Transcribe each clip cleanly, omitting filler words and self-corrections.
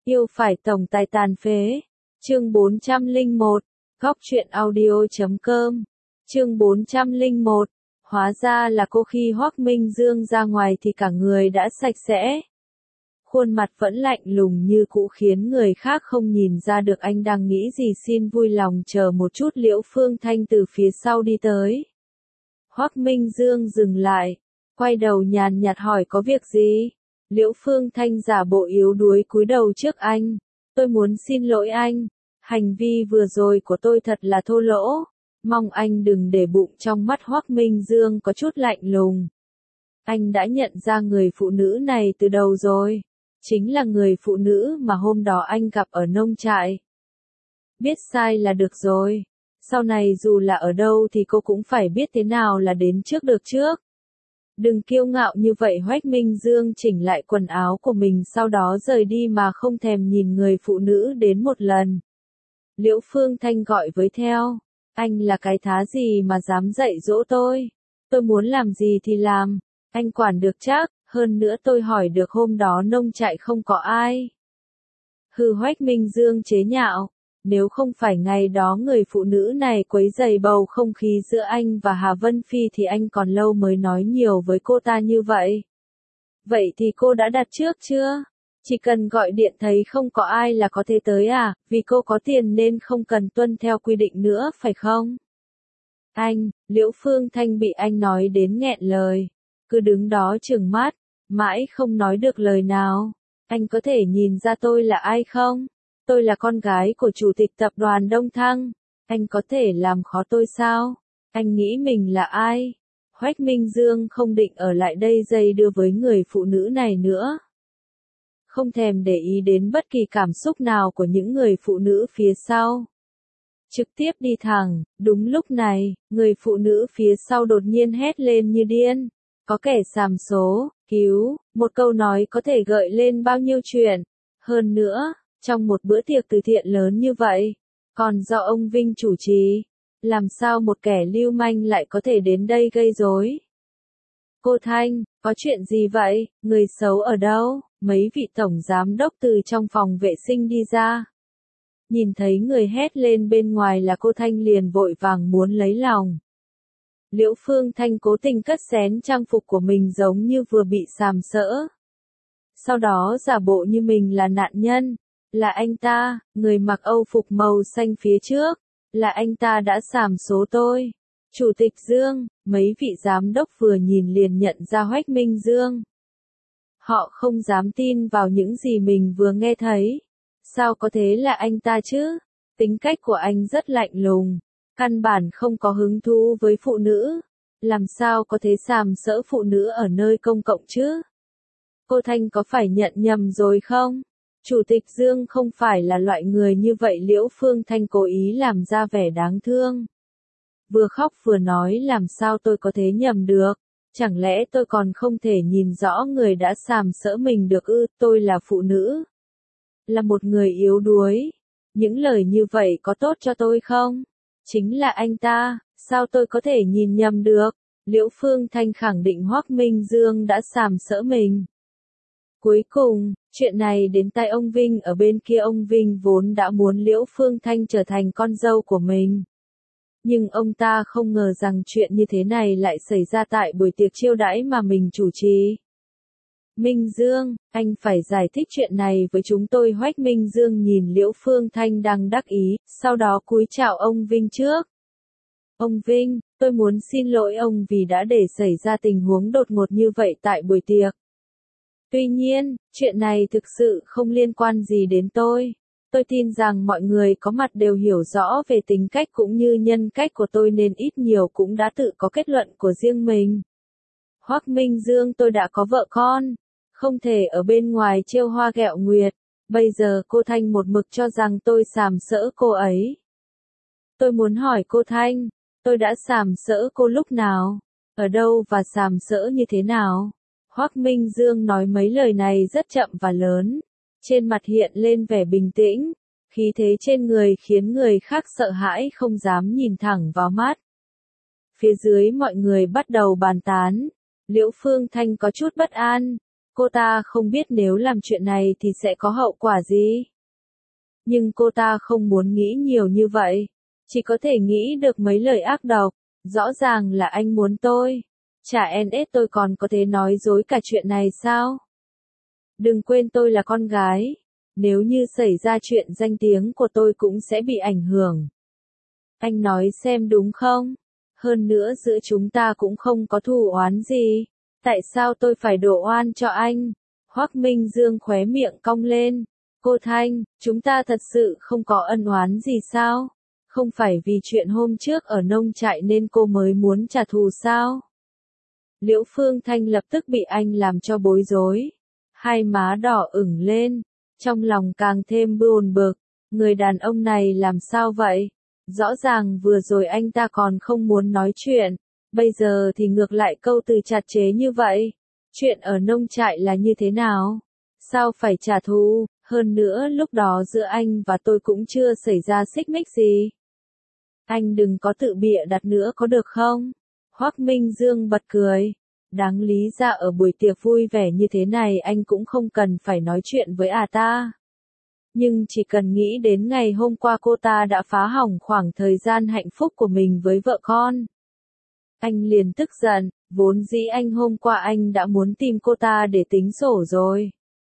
Yêu phải tổng tài tàn phế. Chương 401. Góc truyện audio.com. Chương 401. Hóa ra là cô khi Hoắc Minh Dương ra ngoài thì cả người đã sạch sẽ. Khuôn mặt vẫn lạnh lùng như cũ khiến người khác không nhìn ra được anh đang nghĩ gì. Xin vui lòng chờ một chút. Liễu Phương Thanh từ phía sau đi tới. Hoắc Minh Dương dừng lại, quay đầu nhàn nhạt hỏi có việc gì? Liễu Phương Thanh giả bộ yếu đuối cúi đầu trước anh. Tôi muốn xin lỗi anh. Hành vi vừa rồi của tôi thật là thô lỗ. Mong anh đừng để bụng. Trong mắt Hoắc Minh Dương có chút lạnh lùng. Anh đã nhận ra người phụ nữ này từ đầu rồi. Chính là người phụ nữ mà hôm đó anh gặp ở nông trại. Biết sai là được rồi. Sau này dù là ở đâu thì cô cũng phải biết thế nào là đến trước được trước. Đừng kiêu ngạo như vậy. Hoắc Minh Dương chỉnh lại quần áo của mình sau đó rời đi mà không thèm nhìn người phụ nữ đến một lần. Liễu Phương Thanh gọi với theo. Anh là cái thá gì mà dám dạy dỗ tôi? Tôi muốn làm gì thì làm. Anh quản được chắc. Hơn nữa tôi hỏi được hôm đó nông trại không có ai. Hừ. Hoắc Minh Dương chế nhạo. Nếu không phải ngày đó người phụ nữ này quấy rầy bầu không khí giữa anh và Hà Vân Phi thì anh còn lâu mới nói nhiều với cô ta như vậy. Vậy thì cô đã đặt trước chưa? Chỉ cần gọi điện thấy không có ai là có thể tới à? Vì cô có tiền nên không cần tuân theo quy định nữa phải không? Anh, Liễu Phương Thanh bị anh nói đến nghẹn lời. Cứ đứng đó trừng mắt, mãi không nói được lời nào. Anh có thể nhìn ra tôi là ai không? Tôi là con gái của chủ tịch tập đoàn Đông Thăng. Anh có thể làm khó tôi sao? Anh nghĩ mình là ai? Hoắc Minh Dương không định ở lại đây dây đưa với người phụ nữ này nữa. Không thèm để ý đến bất kỳ cảm xúc nào của những người phụ nữ phía sau. Trực tiếp đi thẳng. Đúng lúc này, người phụ nữ phía sau đột nhiên hét lên như điên. Có kẻ xàm số, cứu. Một câu nói có thể gợi lên bao nhiêu chuyện. Hơn nữa, trong một bữa tiệc từ thiện lớn như vậy, còn do ông Vinh chủ trì, làm sao một kẻ lưu manh lại có thể đến đây gây rối? Cô Thanh, có chuyện gì vậy? Người xấu ở đâu? Mấy vị tổng giám đốc từ trong phòng vệ sinh đi ra. Nhìn thấy người hét lên bên ngoài là cô Thanh liền vội vàng muốn lấy lòng. Liễu Phương Thanh cố tình cất xén trang phục của mình giống như vừa bị sàm sỡ. Sau đó giả bộ như mình là nạn nhân. Là anh ta, người mặc Âu phục màu xanh phía trước. Là anh ta đã sàm số tôi. Chủ tịch Dương, mấy vị giám đốc vừa nhìn liền nhận ra Hoắc Minh Dương. Họ không dám tin vào những gì mình vừa nghe thấy. Sao có thể là anh ta chứ? Tính cách của anh rất lạnh lùng. Căn bản không có hứng thú với phụ nữ. Làm sao có thể sàm sỡ phụ nữ ở nơi công cộng chứ? Cô Thanh có phải nhận nhầm rồi không? Chủ tịch Dương không phải là loại người như vậy. Liễu Phương Thanh cố ý làm ra vẻ đáng thương. Vừa khóc vừa nói làm sao tôi có thể nhầm được. Chẳng lẽ tôi còn không thể nhìn rõ người đã sàm sỡ mình được ư? Tôi là phụ nữ. Là một người yếu đuối. Những lời như vậy có tốt cho tôi không? Chính là anh ta, sao tôi có thể nhìn nhầm được? Liễu Phương Thanh khẳng định Hoắc Minh Dương đã sàm sỡ mình. Cuối cùng, chuyện này đến tai ông Vinh ở bên kia. Ông Vinh vốn đã muốn Liễu Phương Thanh trở thành con dâu của mình. Nhưng ông ta không ngờ rằng chuyện như thế này lại xảy ra tại buổi tiệc chiêu đãi mà mình chủ trì. Minh Dương, anh phải giải thích chuyện này với chúng tôi. Hoắc Minh Dương nhìn Liễu Phương Thanh đang đắc ý, sau đó cúi chào ông Vinh trước. Ông Vinh, tôi muốn xin lỗi ông vì đã để xảy ra tình huống đột ngột như vậy tại buổi tiệc. Tuy nhiên, chuyện này thực sự không liên quan gì đến tôi. Tôi tin rằng mọi người có mặt đều hiểu rõ về tính cách cũng như nhân cách của tôi nên ít nhiều cũng đã tự có kết luận của riêng mình. Hoắc Minh Dương, tôi đã có vợ con, không thể ở bên ngoài trêu hoa ghẹo nguyệt. Bây giờ cô Thanh một mực cho rằng tôi sàm sỡ cô ấy. Tôi muốn hỏi cô Thanh, tôi đã sàm sỡ cô lúc nào? Ở đâu và sàm sỡ như thế nào? Hoắc Minh Dương nói mấy lời này rất chậm và lớn. Trên mặt hiện lên vẻ bình tĩnh, khí thế trên người khiến người khác sợ hãi không dám nhìn thẳng vào mắt. Phía dưới mọi người bắt đầu bàn tán. Liễu Phương Thanh có chút bất an. Cô ta không biết nếu làm chuyện này thì sẽ có hậu quả gì. Nhưng cô ta không muốn nghĩ nhiều như vậy. Chỉ có thể nghĩ được mấy lời ác độc. Rõ ràng là anh muốn tôi. Chả NS tôi còn có thể nói dối cả chuyện này sao? Đừng quên tôi là con gái. Nếu như xảy ra chuyện danh tiếng của tôi cũng sẽ bị ảnh hưởng. Anh nói xem đúng không? Hơn nữa giữa chúng ta cũng không có thù oán gì. Tại sao tôi phải đổ oan cho anh? Hoắc Minh Dương khóe miệng cong lên. Cô Thanh, chúng ta thật sự không có ân oán gì sao? Không phải vì chuyện hôm trước ở nông trại nên cô mới muốn trả thù sao? Liễu Phương Thanh lập tức bị anh làm cho bối rối. Hai má đỏ ửng lên. Trong lòng càng thêm buồn bực. Người đàn ông này làm sao vậy? Rõ ràng vừa rồi anh ta còn không muốn nói chuyện. Bây giờ thì ngược lại câu từ chặt chẽ như vậy. Chuyện ở nông trại là như thế nào? Sao phải trả thù? Hơn nữa lúc đó giữa anh và tôi cũng chưa xảy ra xích mích gì. Anh đừng có tự bịa đặt nữa có được không? Hoắc Minh Dương bật cười. Đáng lý ra ở buổi tiệc vui vẻ như thế này anh cũng không cần phải nói chuyện với ta. Nhưng chỉ cần nghĩ đến ngày hôm qua cô ta đã phá hỏng khoảng thời gian hạnh phúc của mình với vợ con. Anh liền tức giận, vốn dĩ anh hôm qua anh đã muốn tìm cô ta để tính sổ rồi.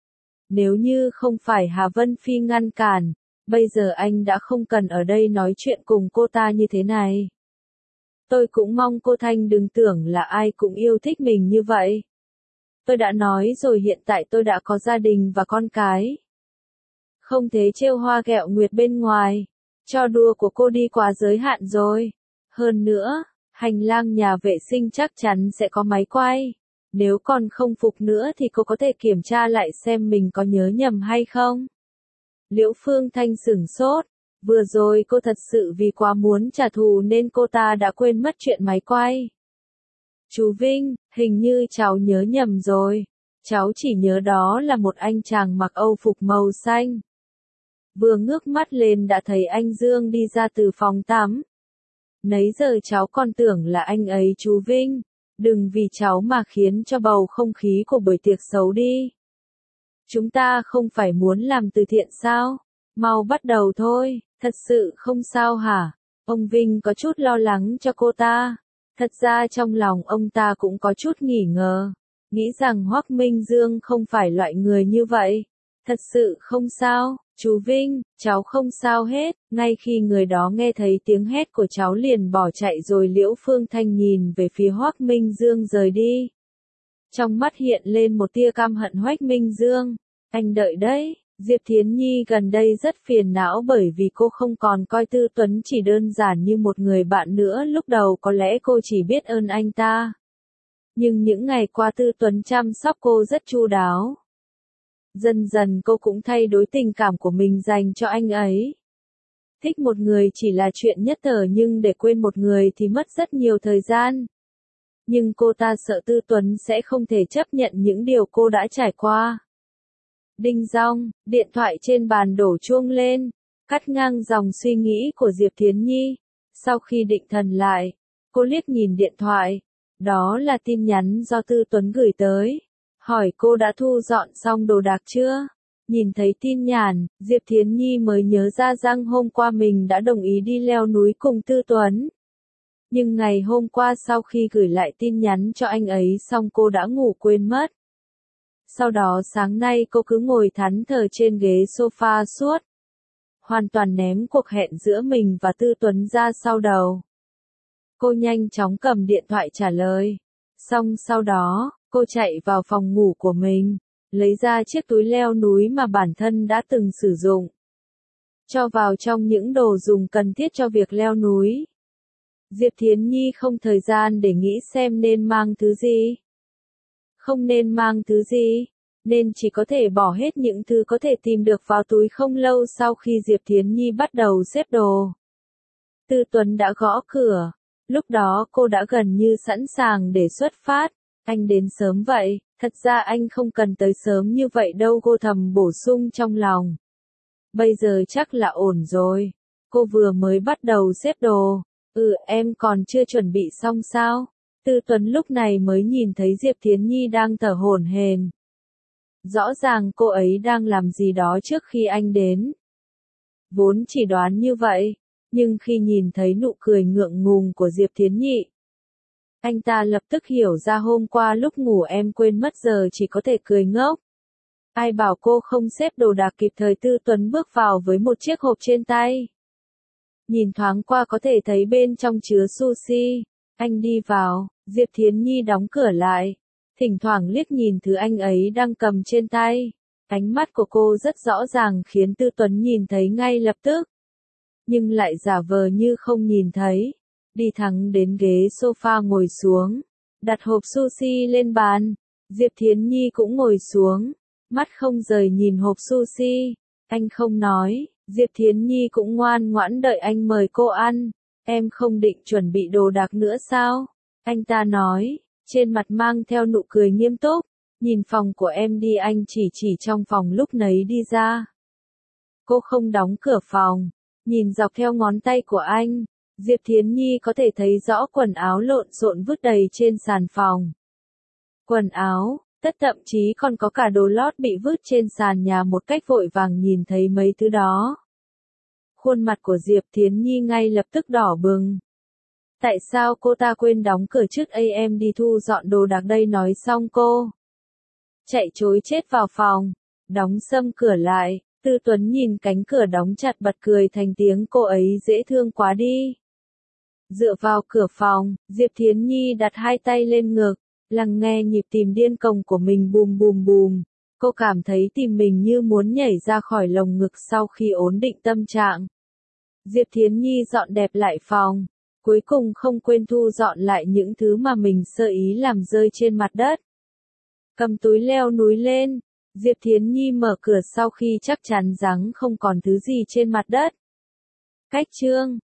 Nếu như không phải Hà Vân Phi ngăn cản, bây giờ anh đã không cần ở đây nói chuyện cùng cô ta như thế này. Tôi cũng mong cô Thanh đừng tưởng là ai cũng yêu thích mình như vậy. Tôi đã nói rồi hiện tại tôi đã có gia đình và con cái. Không thể trêu hoa ghẹo nguyệt bên ngoài. Trò đùa của cô đi quá giới hạn rồi. Hơn nữa, hành lang nhà vệ sinh chắc chắn sẽ có máy quay. Nếu còn không phục nữa thì cô có thể kiểm tra lại xem mình có nhớ nhầm hay không. Liễu Phương Thanh sửng sốt. Vừa rồi cô thật sự vì quá muốn trả thù nên cô ta đã quên mất chuyện máy quay. Chú Vinh, hình như cháu nhớ nhầm rồi. Cháu chỉ nhớ đó là một anh chàng mặc âu phục màu xanh. Vừa ngước mắt lên đã thấy anh Dương đi ra từ phòng tắm. Nấy giờ cháu còn tưởng là anh ấy chú Vinh. Đừng vì cháu mà khiến cho bầu không khí của buổi tiệc xấu đi. Chúng ta không phải muốn làm từ thiện sao? Mau bắt đầu thôi, thật sự không sao hả? Ông Vinh có chút lo lắng cho cô ta. Thật ra trong lòng ông ta cũng có chút nghi ngờ. Nghĩ rằng Hoắc Minh Dương không phải loại người như vậy. Thật sự không sao, chú Vinh, cháu không sao hết. Ngay khi người đó nghe thấy tiếng hét của cháu liền bỏ chạy rồi Liễu Phương Thanh nhìn về phía Hoắc Minh Dương rời đi. Trong mắt hiện lên một tia căm hận Hoắc Minh Dương. Anh đợi đấy, Diệp Thiến Nhi gần đây rất phiền não bởi vì cô không còn coi Tư Tuấn chỉ đơn giản như một người bạn nữa. Lúc đầu có lẽ cô chỉ biết ơn anh ta. Nhưng những ngày qua Tư Tuấn chăm sóc cô rất chu đáo. Dần dần cô cũng thay đổi tình cảm của mình dành cho anh ấy. Thích một người chỉ là chuyện nhất thời nhưng để quên một người thì mất rất nhiều thời gian. Nhưng cô ta sợ Tư Tuấn sẽ không thể chấp nhận những điều cô đã trải qua. Đinh dong, điện thoại trên bàn đổ chuông lên, cắt ngang dòng suy nghĩ của Diệp Thiến Nhi. Sau khi định thần lại, cô liếc nhìn điện thoại. Đó là tin nhắn do Tư Tuấn gửi tới. Hỏi cô đã thu dọn xong đồ đạc chưa? Nhìn thấy tin nhắn, Diệp Thiến Nhi mới nhớ ra rằng hôm qua mình đã đồng ý đi leo núi cùng Tư Tuấn. Nhưng ngày hôm qua sau khi gửi lại tin nhắn cho anh ấy xong cô đã ngủ quên mất. Sau đó sáng nay cô cứ ngồi thẫn thờ trên ghế sofa suốt. Hoàn toàn ném cuộc hẹn giữa mình và Tư Tuấn ra sau đầu. Cô nhanh chóng cầm điện thoại trả lời. Xong sau đó, cô chạy vào phòng ngủ của mình, lấy ra chiếc túi leo núi mà bản thân đã từng sử dụng. Cho vào trong những đồ dùng cần thiết cho việc leo núi. Diệp Thiến Nhi không thời gian để nghĩ xem nên mang thứ gì. Không nên mang thứ gì, nên chỉ có thể bỏ hết những thứ có thể tìm được vào túi. Không lâu sau khi Diệp Thiến Nhi bắt đầu xếp đồ, Tư Tuấn đã gõ cửa. Lúc đó cô đã gần như sẵn sàng để xuất phát. Anh đến sớm vậy, thật ra anh không cần tới sớm như vậy đâu, cô thầm bổ sung trong lòng. Bây giờ chắc là ổn rồi. Cô vừa mới bắt đầu xếp đồ. Em còn chưa chuẩn bị xong sao? Tư Tuấn lúc này mới nhìn thấy Diệp Thiến Nhi đang thở hổn hển. Rõ ràng cô ấy đang làm gì đó trước khi anh đến. Vốn chỉ đoán như vậy, nhưng khi nhìn thấy nụ cười ngượng ngùng của Diệp Thiến Nhị, anh ta lập tức hiểu ra hôm qua lúc ngủ em quên mất giờ chỉ có thể cười ngốc. Ai bảo cô không xếp đồ đạc kịp thời. Tư Tuấn bước vào với một chiếc hộp trên tay. Nhìn thoáng qua có thể thấy bên trong chứa sushi. Anh đi vào, Diệp Thiến Nhi đóng cửa lại. Thỉnh thoảng liếc nhìn thứ anh ấy đang cầm trên tay. Ánh mắt của cô rất rõ ràng khiến Tư Tuấn nhìn thấy ngay lập tức. Nhưng lại giả vờ như không nhìn thấy. Đi thẳng đến ghế sofa ngồi xuống. Đặt hộp sushi lên bàn. Diệp Thiến Nhi cũng ngồi xuống. Mắt không rời nhìn hộp sushi. Anh không nói. Diệp Thiến Nhi cũng ngoan ngoãn đợi anh mời cô ăn. Em không định chuẩn bị đồ đạc nữa sao? Anh ta nói, trên mặt mang theo nụ cười nghiêm túc. Nhìn phòng của em đi. Anh chỉ trong phòng lúc nấy đi ra. Cô không đóng cửa phòng. Nhìn dọc theo ngón tay của anh, Diệp Thiến Nhi có thể thấy rõ quần áo lộn xộn vứt đầy trên sàn phòng. Quần áo, thậm chí còn có cả đồ lót bị vứt trên sàn nhà một cách vội vàng. Nhìn thấy mấy thứ đó, khuôn mặt của Diệp Thiến Nhi ngay lập tức đỏ bừng. Tại sao cô ta quên đóng cửa trước? Em đi thu dọn đồ đạc đây. Nói xong cô chạy trối chết vào phòng, đóng sầm cửa lại. Tư Tuấn nhìn cánh cửa đóng chặt bật cười thành tiếng. Cô ấy dễ thương quá đi. Dựa vào cửa phòng, Diệp Thiến Nhi đặt hai tay lên ngực, lắng nghe nhịp tim điên cuồng của mình bùm bùm bùm. Cô cảm thấy tim mình như muốn nhảy ra khỏi lồng ngực sau khi ổn định tâm trạng. Diệp Thiến Nhi dọn đẹp lại phòng, cuối cùng không quên thu dọn lại những thứ mà mình sơ ý làm rơi trên mặt đất. Cầm túi leo núi lên, Diệp Thiến Nhi mở cửa sau khi chắc chắn rằng không còn thứ gì trên mặt đất. Cách chương